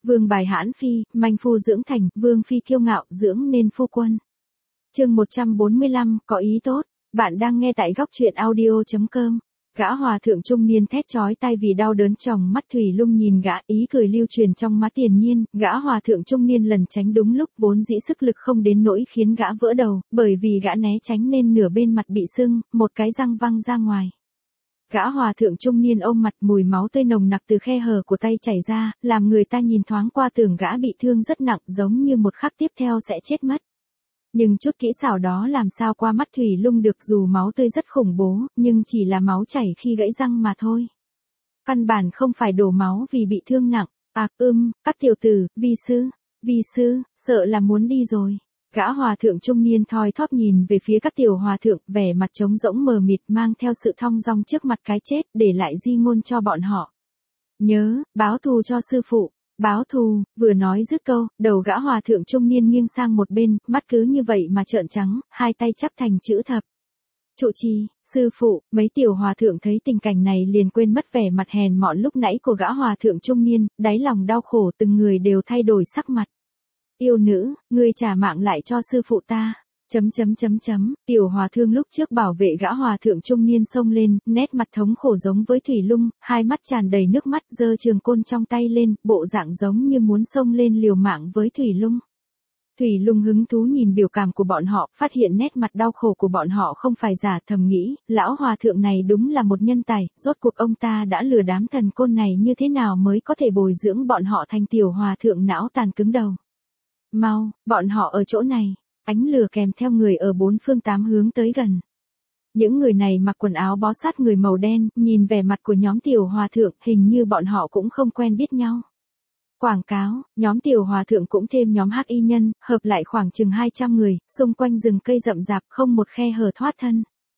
Vương bài hãn phi, manh phu dưỡng thành, vương phi kiêu ngạo, dưỡng nên phu quân. Chương 145, có ý tốt. Bạn đang nghe tại góc truyện audio.com. Gã hòa thượng trung niên thét chói tai vì đau đớn, tròng mắt Thủy Lung nhìn gã, ý cười lưu truyền trong má Tiền Nhiên. Gã hòa thượng trung niên lần tránh đúng lúc, vốn dĩ sức lực không đến nỗi khiến gã vỡ đầu, bởi vì gã né tránh nên nửa bên mặt bị sưng, một cái răng văng ra ngoài. Gã hòa thượng trung niên ôm mặt, mùi máu tươi nồng nặc từ khe hở của tay chảy ra, làm người ta nhìn thoáng qua tưởng gã bị thương rất nặng, giống như một khắc tiếp theo sẽ chết mất. Nhưng chút kỹ xảo đó làm sao qua mắt Thủy Lung được, dù máu tươi rất khủng bố, nhưng chỉ là máu chảy khi gãy răng mà thôi. Căn bản không phải đổ máu vì bị thương nặng. Các tiểu tử, vi sư, sợ là muốn đi rồi. Gã hòa thượng trung niên thoi thóp nhìn về phía các tiểu hòa thượng, vẻ mặt trống rỗng mờ mịt, mang theo sự thong dong trước mặt cái chết, để lại di ngôn cho bọn họ. Nhớ, báo thù cho sư phụ. Báo thù, vừa nói dứt câu, đầu gã hòa thượng trung niên nghiêng sang một bên, mắt cứ như vậy mà trợn trắng, hai tay chắp thành chữ thập. Trụ trì, sư phụ, mấy tiểu hòa thượng thấy tình cảnh này liền quên mất vẻ mặt hèn mọn lúc nãy của gã hòa thượng trung niên, đáy lòng đau khổ, từng người đều thay đổi sắc mặt. Yêu nữ, ngươi trả mạng lại cho sư phụ ta. Tiểu hòa thượng lúc trước bảo vệ gã hòa thượng trung niên xông lên, nét mặt thống khổ giống với Thủy Lung, hai mắt tràn đầy nước mắt, giơ trường côn trong tay lên, bộ dạng giống như muốn xông lên liều mạng với Thủy Lung. Thủy Lung hứng thú nhìn biểu cảm của bọn họ, phát hiện nét mặt đau khổ của bọn họ không phải giả, thầm nghĩ, lão hòa thượng này đúng là một nhân tài, rốt cuộc ông ta đã lừa đám thần côn này như thế nào mới có thể bồi dưỡng bọn họ thành tiểu hòa thượng não tàn cứng đầu. Mau, bọn họ ở chỗ này. Ánh lửa kèm theo người ở bốn phương tám hướng tới gần. Những người này mặc quần áo bó sát người màu đen, nhìn vẻ mặt của nhóm tiểu hòa thượng, hình như bọn họ cũng không quen biết nhau. Quảng cáo, nhóm tiểu hòa thượng cũng thêm nhóm hắc y nhân, hợp lại khoảng chừng 200 người, xung quanh rừng cây rậm rạp, không một khe hở thoát thân.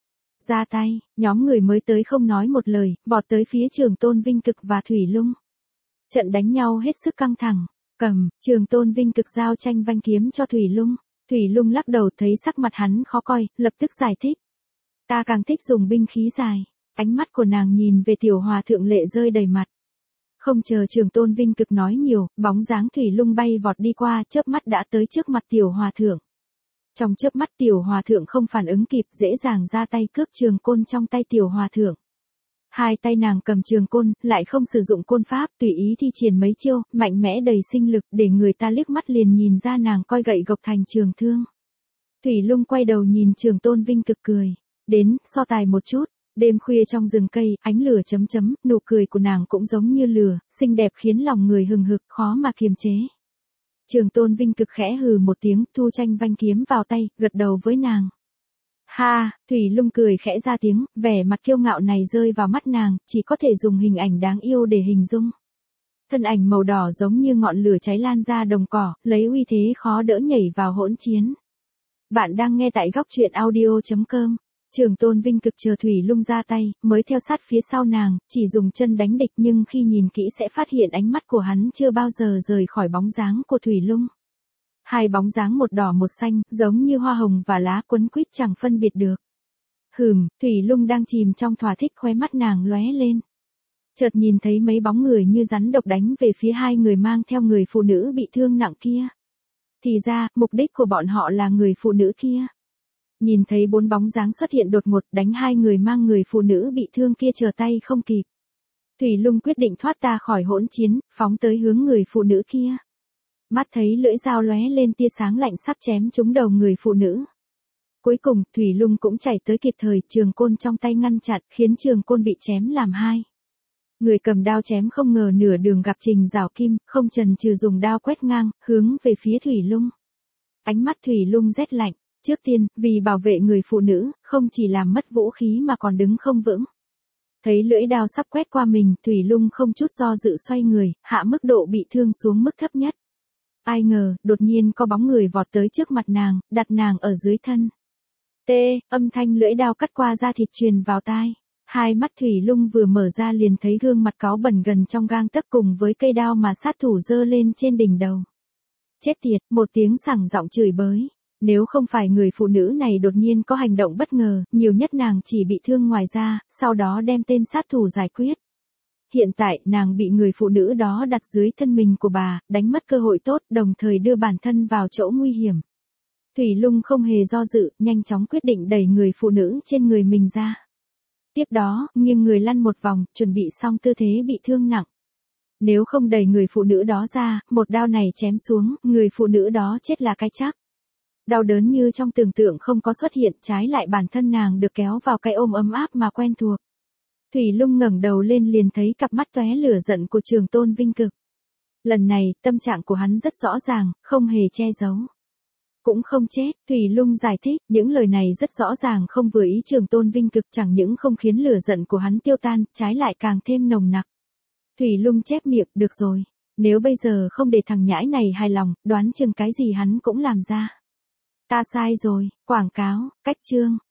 Ra tay, nhóm người mới tới không nói một lời, vọt tới phía Trường Tôn Vinh Cực và Thủy Lung. Trận đánh nhau hết sức căng thẳng. Trường Tôn Vinh Cực giao tranh vanh kiếm cho Thủy Lung. Thủy Lung lắc đầu, thấy sắc mặt hắn khó coi, lập tức giải thích. Ta càng thích dùng binh khí dài. Ánh mắt của nàng nhìn về tiểu hòa thượng lệ rơi đầy mặt. Không chờ Trường Tôn Vinh Cực nói nhiều, bóng dáng Thủy Lung bay vọt đi qua, chớp mắt đã tới trước mặt tiểu hòa thượng. Trong chớp mắt tiểu hòa thượng không phản ứng kịp, dễ dàng ra tay cướp trường côn trong tay tiểu hòa thượng. Hai tay nàng cầm trường côn, lại không sử dụng côn pháp, tùy ý thi triển mấy chiêu, mạnh mẽ đầy sinh lực, để người ta liếc mắt liền nhìn ra nàng coi gậy gộc thành trường thương. Thủy Lung quay đầu nhìn Trường Tôn Vinh Cực cười. Đến, so tài một chút. Đêm khuya trong rừng cây, ánh lửa nụ cười của nàng cũng giống như lửa, xinh đẹp khiến lòng người hừng hực, khó mà kiềm chế. Trường Tôn Vinh Cực khẽ hừ một tiếng, thu tranh vanh kiếm vào tay, gật đầu với nàng. Ha, Thủy Lung cười khẽ ra tiếng, vẻ mặt kiêu ngạo này rơi vào mắt nàng, chỉ có thể dùng hình ảnh đáng yêu để hình dung. Thân ảnh màu đỏ giống như ngọn lửa cháy lan ra đồng cỏ, lấy uy thế khó đỡ nhảy vào hỗn chiến. Bạn đang nghe tại góc truyện audio.com. Trường Tôn Vinh Cực chờ Thủy Lung ra tay, mới theo sát phía sau nàng, chỉ dùng chân đánh địch, nhưng khi nhìn kỹ sẽ phát hiện ánh mắt của hắn chưa bao giờ rời khỏi bóng dáng của Thủy Lung. Hai bóng dáng một đỏ một xanh, giống như hoa hồng và lá quấn quýt chẳng phân biệt được. Thủy Lung đang chìm trong thỏa thích, khóe mắt nàng lóe lên. Chợt nhìn thấy mấy bóng người như rắn độc đánh về phía hai người mang theo người phụ nữ bị thương nặng kia. Thì ra, mục đích của bọn họ là người phụ nữ kia. Nhìn thấy bốn bóng dáng xuất hiện đột ngột, đánh hai người mang người phụ nữ bị thương kia trở tay không kịp. Thủy Lung quyết định thoát ra khỏi hỗn chiến, phóng tới hướng người phụ nữ kia. Mắt thấy lưỡi dao lóe lên tia sáng lạnh sắp chém trúng đầu người phụ nữ. Cuối cùng, Thủy Lung cũng chạy tới kịp thời, trường côn trong tay ngăn chặn, khiến trường côn bị chém làm hai. Người cầm đao chém không ngờ nửa đường gặp Trình Giảo Kim, không chần chừ dùng đao quét ngang, hướng về phía Thủy Lung. Ánh mắt Thủy Lung rét lạnh. Trước tiên, vì bảo vệ người phụ nữ, không chỉ làm mất vũ khí mà còn đứng không vững. Thấy lưỡi đao sắp quét qua mình, Thủy Lung không chút do dự xoay người, hạ mức độ bị thương xuống mức thấp nhất. Ai ngờ, đột nhiên có bóng người vọt tới trước mặt nàng, đặt nàng ở dưới thân. Âm thanh lưỡi đao cắt qua da thịt truyền vào tai. Hai mắt Thủy Lung vừa mở ra liền thấy gương mặt cáu bẩn gần trong gang tấc cùng với cây đao mà sát thủ giơ lên trên đỉnh đầu. Chết tiệt, một tiếng sảng giọng chửi bới. Nếu không phải người phụ nữ này đột nhiên có hành động bất ngờ, nhiều nhất nàng chỉ bị thương ngoài da, sau đó đem tên sát thủ giải quyết. hiện tại nàng bị người phụ nữ đó đặt dưới thân mình của bà, đánh mất cơ hội tốt, đồng thời đưa bản thân vào chỗ nguy hiểm. Thủy Lung không hề do dự, nhanh chóng quyết định đẩy người phụ nữ trên người mình ra. Tiếp đó, nghiêng người lăn một vòng, chuẩn bị xong tư thế bị thương nặng. Nếu không đẩy người phụ nữ đó ra, một đao này chém xuống, người phụ nữ đó chết là cái chắc. Đau đớn như trong tưởng tượng không có xuất hiện, trái lại bản thân nàng được kéo vào cái ôm ấm áp mà quen thuộc. Thủy Lung ngẩng đầu lên liền thấy cặp mắt tóe lửa giận của Trường Tôn Vinh Cực. Lần này, tâm trạng của hắn rất rõ ràng, không hề che giấu. Cũng không chết, Thủy Lung giải thích, những lời này rất rõ ràng không vừa ý Trường Tôn Vinh Cực, chẳng những không khiến lửa giận của hắn tiêu tan, trái lại càng thêm nồng nặc. Thủy Lung chép miệng, được rồi, nếu bây giờ không để thằng nhãi này hài lòng, đoán chừng cái gì hắn cũng làm ra. Ta sai rồi, quảng cáo, cách chương.